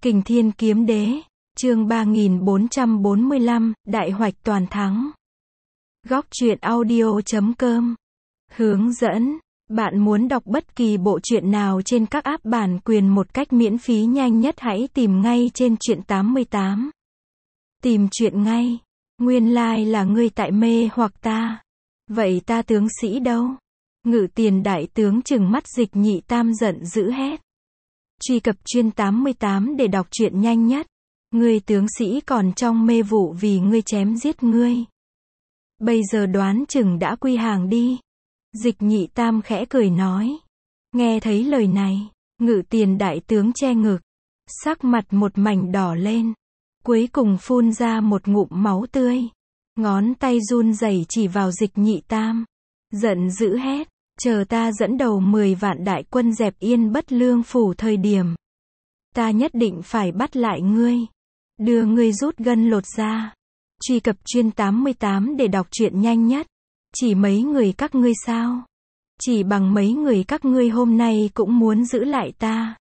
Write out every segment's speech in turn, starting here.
Kình Thiên Kiếm Đế, chương 3445, Đại Hoạch Toàn Thắng. Góc truyện audio.com. Hướng dẫn. Bạn muốn đọc bất kỳ bộ truyện nào trên các app bản quyền một cách miễn phí nhanh nhất, hãy tìm ngay trên Truyện 88. Tìm truyện ngay. Nguyên lai là ngươi tại mê hoặc ta. Vậy ta tướng sĩ đâu? Ngự Tiền đại tướng trừng mắt Dịch Nhị Tam giận dữ hét. Truy cập Truyện 88 để đọc truyện nhanh nhất. Ngươi tướng sĩ còn trong mê vụ vì ngươi chém giết ngươi. Bây giờ đoán chừng đã quy hàng đi. Dịch Nhị Tam khẽ cười nói. Nghe thấy lời này, Ngự Tiền đại tướng che ngực, sắc mặt một mảnh đỏ lên, cuối cùng phun ra một ngụm máu tươi, ngón tay run rẩy chỉ vào Dịch Nhị Tam, giận dữ hét, chờ ta dẫn đầu 10 vạn đại quân dẹp yên Bất Lương phủ thời điểm, ta nhất định phải bắt lại ngươi, đưa ngươi rút gân lột da. Truy cập Truyện 88 để đọc truyện nhanh nhất. Chỉ mấy người các ngươi sao? Chỉ bằng mấy người các ngươi hôm nay cũng muốn giữ lại ta.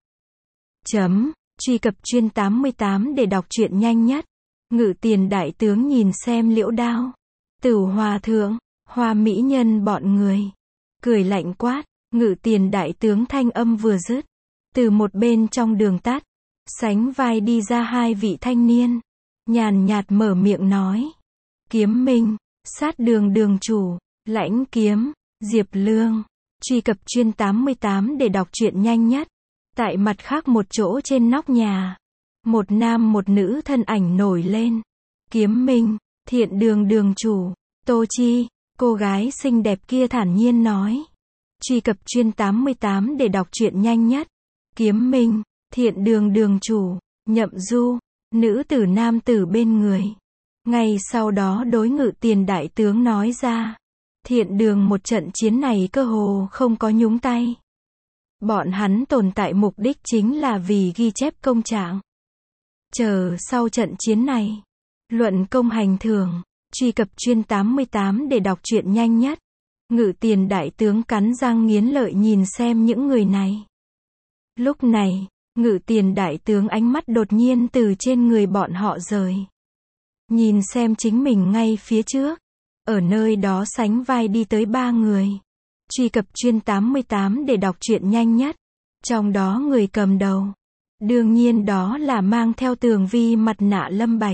Truy cập Truyện 88 để đọc truyện nhanh nhất. Ngự Tiền đại tướng nhìn xem Liễu Đao, Tửu Hòa thượng, Hoa mỹ nhân bọn người, cười lạnh quát. Ngự Tiền đại tướng thanh âm vừa dứt, từ một bên trong đường tắt, sánh vai đi ra hai vị thanh niên, nhàn nhạt mở miệng nói. Kiếm Minh, Sát Đường đường chủ, Lãnh Kiếm, Diệp Lương. Truy cập Truyện 88 để đọc truyện nhanh nhất. Tại mặt khác một chỗ trên nóc nhà, một nam một nữ thân ảnh nổi lên. Kiếm Minh, Thiện Đường đường chủ, Tô Chi, cô gái xinh đẹp kia thản nhiên nói. Truy cập Truyện 88 để đọc truyện nhanh nhất. Kiếm Minh, Thiện Đường đường chủ, Nhậm Du, nữ tử nam tử bên người. Ngay sau đó đối Ngự Tiền đại tướng nói ra. Thiện Đường một trận chiến này cơ hồ không có nhúng tay. Bọn hắn tồn tại mục đích chính là vì ghi chép công trạng. Chờ sau trận chiến này, luận công hành thưởng. Truy cập Truyện 88 để đọc truyện nhanh nhất. Ngự Tiền đại tướng cắn răng nghiến lợi nhìn xem những người này. Lúc này, Ngự Tiền đại tướng ánh mắt đột nhiên từ trên người bọn họ rời. Nhìn xem chính mình ngay phía trước. Ở nơi đó sánh vai đi tới 3 người. Truy cập Truyện 88 để đọc truyện nhanh nhất. Trong đó người cầm đầu, đương nhiên đó là mang theo tường vi mặt nạ Lâm Bạch.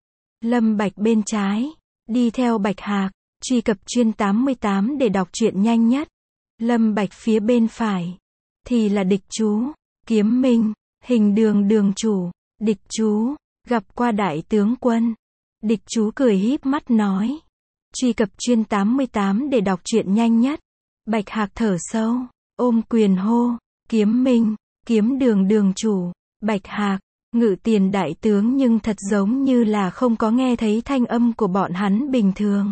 Lâm Bạch bên trái, đi theo Bạch Hạc. Truy cập Truyện 88 để đọc truyện nhanh nhất. Lâm Bạch phía bên phải, thì là địch chú, Kiếm Minh, Hình Đường đường chủ, địch chú, gặp qua đại tướng quân. Địch chú cười híp mắt nói. Truy cập Truyện 88 để đọc truyện nhanh nhất. Bạch Hạc thở sâu, ôm quyền hô. Kiếm Minh, Kiếm Đường đường chủ, Bạch Hạc. Ngự Tiền đại tướng nhưng thật giống như là không có nghe thấy thanh âm của bọn hắn bình thường.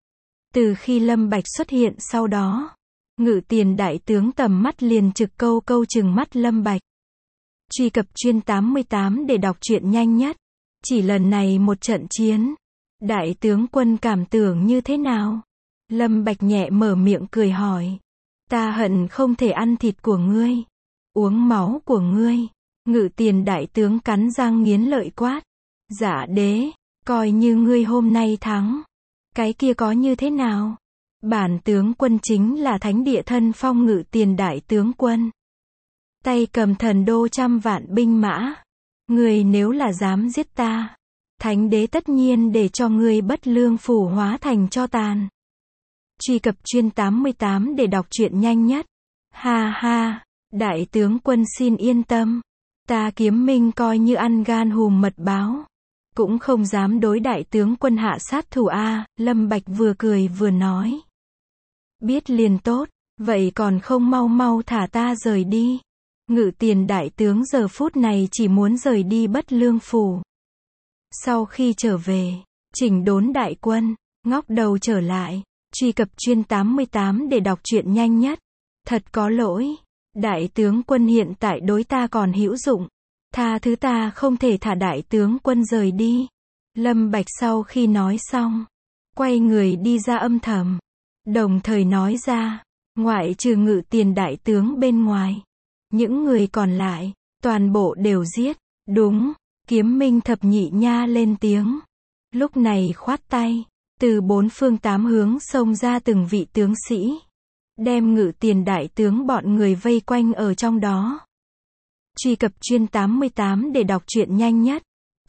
Từ khi Lâm Bạch xuất hiện sau đó, Ngự Tiền đại tướng tầm mắt liền trực câu câu trừng mắt Lâm Bạch. Truy cập Truyện 88 để đọc truyện nhanh nhất. Chỉ lần này một trận chiến, đại tướng quân cảm tưởng như thế nào? Lâm Bạch nhẹ mở miệng cười hỏi. Ta hận không thể ăn thịt của ngươi, uống máu của ngươi. Ngự Tiền đại tướng cắn răng nghiến lợi quát. Dạ đế, coi như ngươi hôm nay thắng, cái kia có như thế nào? Bản tướng quân chính là thánh địa thân phong Ngự Tiền đại tướng quân, tay cầm thần đô 100 vạn binh mã. Ngươi nếu là dám giết ta, thánh đế tất nhiên để cho ngươi Bất Lương phủ hóa thành tro tàn. Truy cập Truyện 88 để đọc truyện nhanh nhất. Ha ha, đại tướng quân xin yên tâm. Ta Kiếm Minh coi như ăn gan hùm mật báo, cũng không dám đối đại tướng quân hạ sát thủ a. Lâm Bạch vừa cười vừa nói. Biết liền tốt, vậy còn không mau mau thả ta rời đi. Ngự Tiền đại tướng giờ phút này chỉ muốn rời đi Bất Lương phủ. Sau khi trở về, chỉnh đốn đại quân, ngóc đầu trở lại. Truy cập Truyện 88 để đọc truyện nhanh nhất. Thật có lỗi, đại tướng quân hiện tại đối ta còn hữu dụng, tha thứ ta không thể thả đại tướng quân rời đi. Lâm Bạch sau khi nói xong, quay người đi ra âm thầm, đồng thời nói ra, ngoại trừ Ngự Tiền đại tướng bên ngoài, những người còn lại, toàn bộ đều giết. Đúng, Kiếm Minh thập nhị nha lên tiếng. Lúc này khoát tay, từ bốn phương tám hướng xông ra từng vị tướng sĩ, đem Ngự Tiền đại tướng bọn người vây quanh ở trong đó. Truy cập chuyên 88 để đọc truyện nhanh nhất.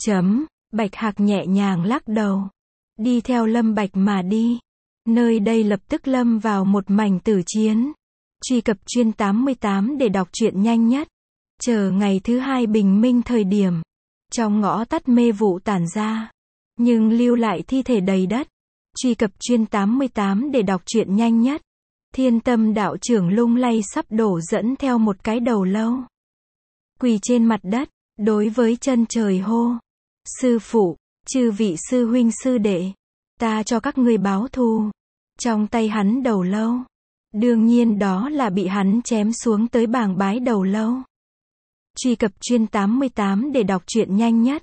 Bạch Hạc nhẹ nhàng lắc đầu, đi theo Lâm Bạch mà đi. Nơi đây lập tức lâm vào một mảnh tử chiến. Truy cập chuyên 88 để đọc truyện nhanh nhất. Chờ ngày thứ hai bình minh thời điểm, trong ngõ tắt mê vụ tản ra, nhưng lưu lại thi thể đầy đất. Truy cập chuyên 88 để đọc truyện nhanh nhất. Thiên Tâm đạo trưởng lung lay sắp đổ dẫn theo một cái đầu lâu, quỳ trên mặt đất, đối với chân trời hô: Sư phụ, chư vị sư huynh sư đệ, ta cho các ngươi báo thù. Trong tay hắn đầu lâu, đương nhiên đó là bị hắn chém xuống tới bảng bái đầu lâu. Truy cập chuyên 88 để đọc truyện nhanh nhất.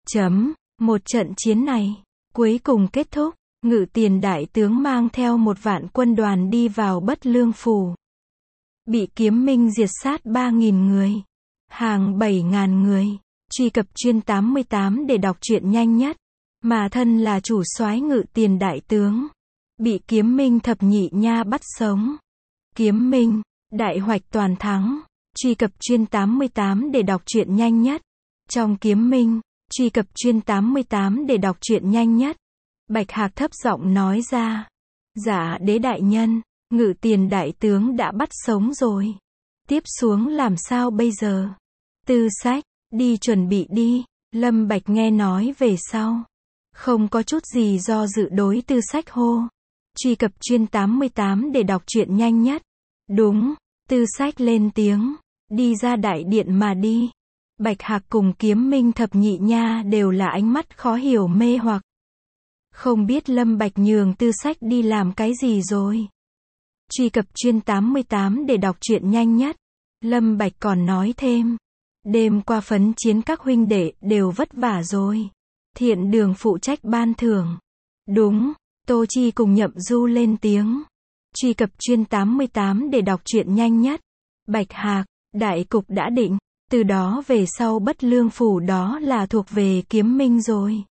Một trận chiến này, cuối cùng kết thúc, Ngự Tiền đại tướng mang theo 1 vạn quân đoàn đi vào Bất Lương Phủ. Bị Kiếm Minh diệt sát 3.000 người, hàng 7.000 người. Truy cập chuyên 88 để đọc truyện nhanh nhất. Mà thân là chủ soái Ngự Tiền đại tướng, bị Kiếm Minh thập nhị nha bắt sống. Kiếm Minh, đại hoạch toàn thắng. Truy cập chuyên 88 để đọc truyện nhanh nhất. Trong Kiếm Minh, truy cập chuyên 88 để đọc truyện nhanh nhất. Bạch Hạc thấp giọng nói ra: Dạ đế đại nhân, Ngự Tiền đại tướng đã bắt sống rồi. Tiếp xuống làm sao bây giờ? Tư Sách, đi chuẩn bị đi. Lâm Bạch nghe nói về sau, không có chút gì do dự đối Tư Sách hô. Truy cập chuyên 88 để đọc truyện nhanh nhất. Đúng, Tư Sách lên tiếng, đi ra đại điện mà đi. Bạch Hạc cùng Kiếm Minh thập nhị nha đều là ánh mắt khó hiểu mê hoặc. Không biết Lâm Bạch nhường Tư Sách đi làm cái gì rồi. Truy cập chuyên 88 để đọc truyện nhanh nhất. Lâm Bạch còn nói thêm, đêm qua phấn chiến các huynh đệ đều vất vả rồi. Thiện Đường phụ trách ban thưởng. Đúng, Tô Chi cùng Nhậm Du lên tiếng. Truy cập chuyên 88 để đọc truyện nhanh nhất. Bạch Hạc, đại cục đã định, từ đó về sau Bất Lương Phủ đó là thuộc về Kiếm Minh rồi.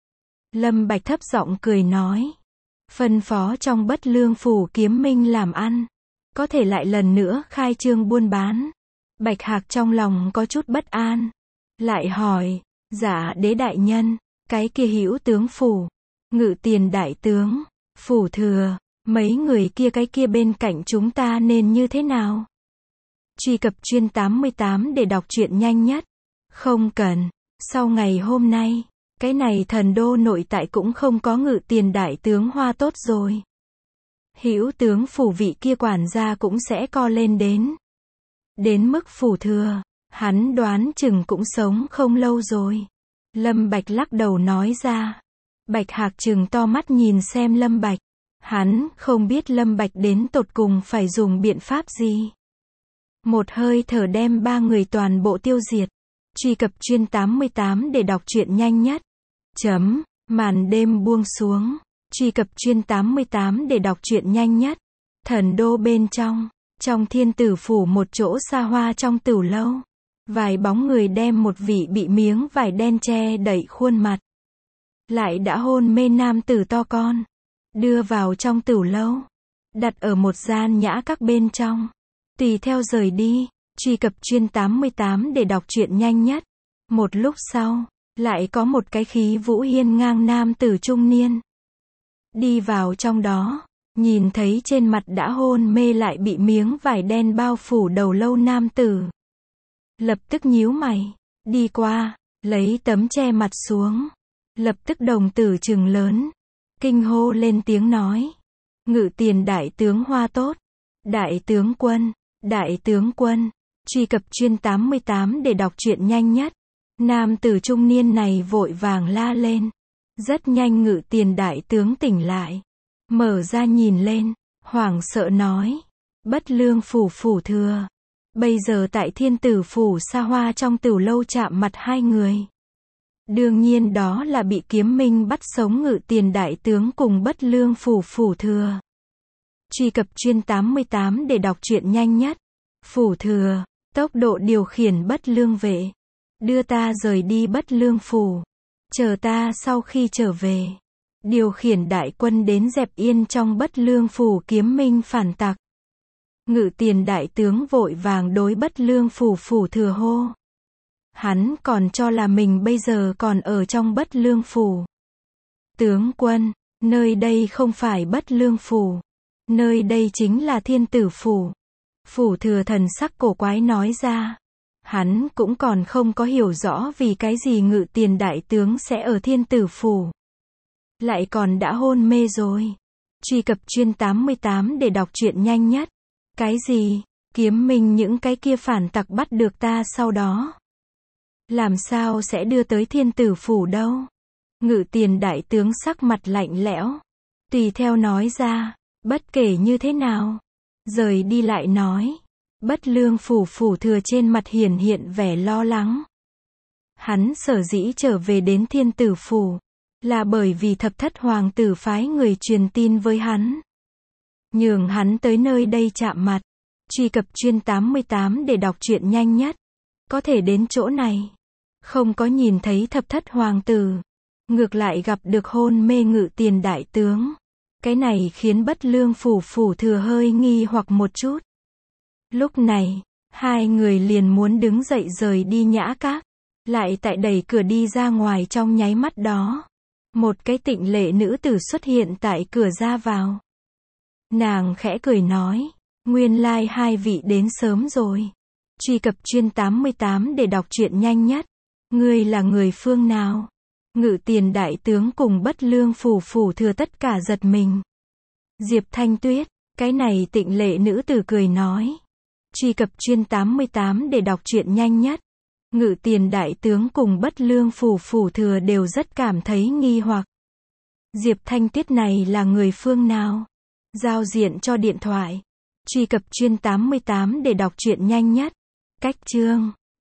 Lâm Bạch thấp giọng cười nói, phân phó trong Bất Lương Phủ Kiếm Minh làm ăn, có thể lại lần nữa khai trương buôn bán. Bạch Hạc trong lòng có chút bất an, lại hỏi: Dạ đế đại nhân, cái kia Hữu tướng phủ, Ngự Tiền đại tướng, phủ thừa, mấy người kia cái kia bên cạnh chúng ta nên như thế nào? Truy cập chuyên 88 để đọc truyện nhanh nhất. Không cần, sau ngày hôm nay, cái này thần đô nội tại cũng không có Ngự Tiền đại tướng hoa tốt rồi. Hữu tướng phủ vị kia quản gia cũng sẽ co lên đến. Đến mức phủ thừa, hắn đoán chừng cũng sống không lâu rồi. Lâm Bạch lắc đầu nói ra. Bạch Hạc trừng to mắt nhìn xem Lâm Bạch. Hắn không biết Lâm Bạch đến tột cùng phải dùng biện pháp gì. Một hơi thở đem 3 người toàn bộ tiêu diệt. Truy cập chuyên 88 để đọc truyện nhanh nhất. Màn đêm buông xuống. Truy cập chuyên 88 để đọc truyện nhanh nhất. Thần đô bên trong Thiên Tử phủ một chỗ xa hoa trong tửu lâu, vài bóng người đem một vị bị miếng vải đen che đậy khuôn mặt, lại đã hôn mê nam tử to con, đưa vào trong tửu lâu, đặt ở một gian nhã các bên trong, tùy theo rời đi. Truy cập chuyên 88 để đọc truyện nhanh nhất. Một lúc sau, lại có một cái khí vũ hiên ngang nam tử trung niên đi vào trong đó, nhìn thấy trên mặt đã hôn mê lại bị miếng vải đen bao phủ đầu lâu nam tử, lập tức nhíu mày, đi qua, lấy tấm che mặt xuống, lập tức đồng tử trừng lớn, kinh hô lên tiếng nói: Ngự Tiền đại tướng hoa tốt, đại tướng quân, đại tướng quân. Truy cập chuyên 88 để đọc truyện nhanh nhất. Nam tử trung niên này vội vàng la lên. Rất nhanh Ngự Tiền đại tướng tỉnh lại, mở ra nhìn lên, hoảng sợ nói: Bất Lương phủ phủ thừa, bây giờ tại Thiên Tử phủ xa hoa trong tửu lâu chạm mặt 2 người. Đương nhiên đó là bị Kiếm Minh bắt sống Ngự Tiền đại tướng cùng Bất Lương phủ phủ thừa. Truy cập chuyên 88 để đọc truyện nhanh nhất. Phủ thừa, tốc độ điều khiển Bất Lương vệ, đưa ta rời đi Bất Lương Phủ. Chờ ta sau khi trở về. Điều khiển đại quân đến dẹp yên trong Bất Lương Phủ kiếm minh phản tặc. Ngự tiền đại tướng vội vàng đối Bất Lương Phủ phủ thừa hô. Hắn còn cho là mình bây giờ còn ở trong Bất Lương Phủ. Tướng quân, nơi đây không phải Bất Lương Phủ. Nơi đây chính là Thiên Tử Phủ. Phủ thừa thần sắc cổ quái nói ra. Hắn cũng còn không có hiểu rõ vì cái gì ngự tiền đại tướng sẽ ở Thiên Tử Phủ. Lại còn đã hôn mê rồi. Truy cập chuyên 88 để đọc truyện nhanh nhất. Cái gì? Kiếm minh những cái kia phản tặc bắt được ta sau đó. Làm sao sẽ đưa tới Thiên Tử Phủ đâu? Ngự tiền đại tướng sắc mặt lạnh lẽo. Tùy theo nói ra. Bất kể như thế nào. Rời đi lại nói. Bất Lương Phủ phủ thừa trên mặt hiển hiện vẻ lo lắng. Hắn sở dĩ trở về đến Thiên Tử Phủ. Là bởi vì thập thất hoàng tử phái người truyền tin với hắn. Nhường hắn tới nơi đây chạm mặt. Truy cập chuyên 88 để đọc truyện nhanh nhất. Có thể đến chỗ này. Không có nhìn thấy thập thất hoàng tử. Ngược lại gặp được hôn mê ngự tiền đại tướng. Cái này khiến Bất Lương Phủ phủ thừa hơi nghi hoặc một chút. Lúc này, hai người liền muốn đứng dậy rời đi Nhã Các. Lại tại đẩy cửa đi ra ngoài trong nháy mắt đó. Một cái tịnh lệ nữ tử xuất hiện tại cửa ra vào. Nàng khẽ cười nói. Nguyên lai hai vị đến sớm rồi. Truy cập chuyên 88 để đọc truyện nhanh nhất. Ngươi là người phương nào? Ngự tiền đại tướng cùng Bất Lương Phủ phủ thừa tất cả giật mình. Diệp Thanh Tuyết, cái này tịnh lệ nữ tử cười nói. Truy cập chuyên 88 để đọc truyện nhanh nhất. Ngự tiền đại tướng cùng Bất Lương Phủ phủ thừa đều rất cảm thấy nghi hoặc. Diệp Thanh Tuyết này là người phương nào? Giao diện cho điện thoại. Truy cập chuyên 88 để đọc truyện nhanh nhất. Cách chương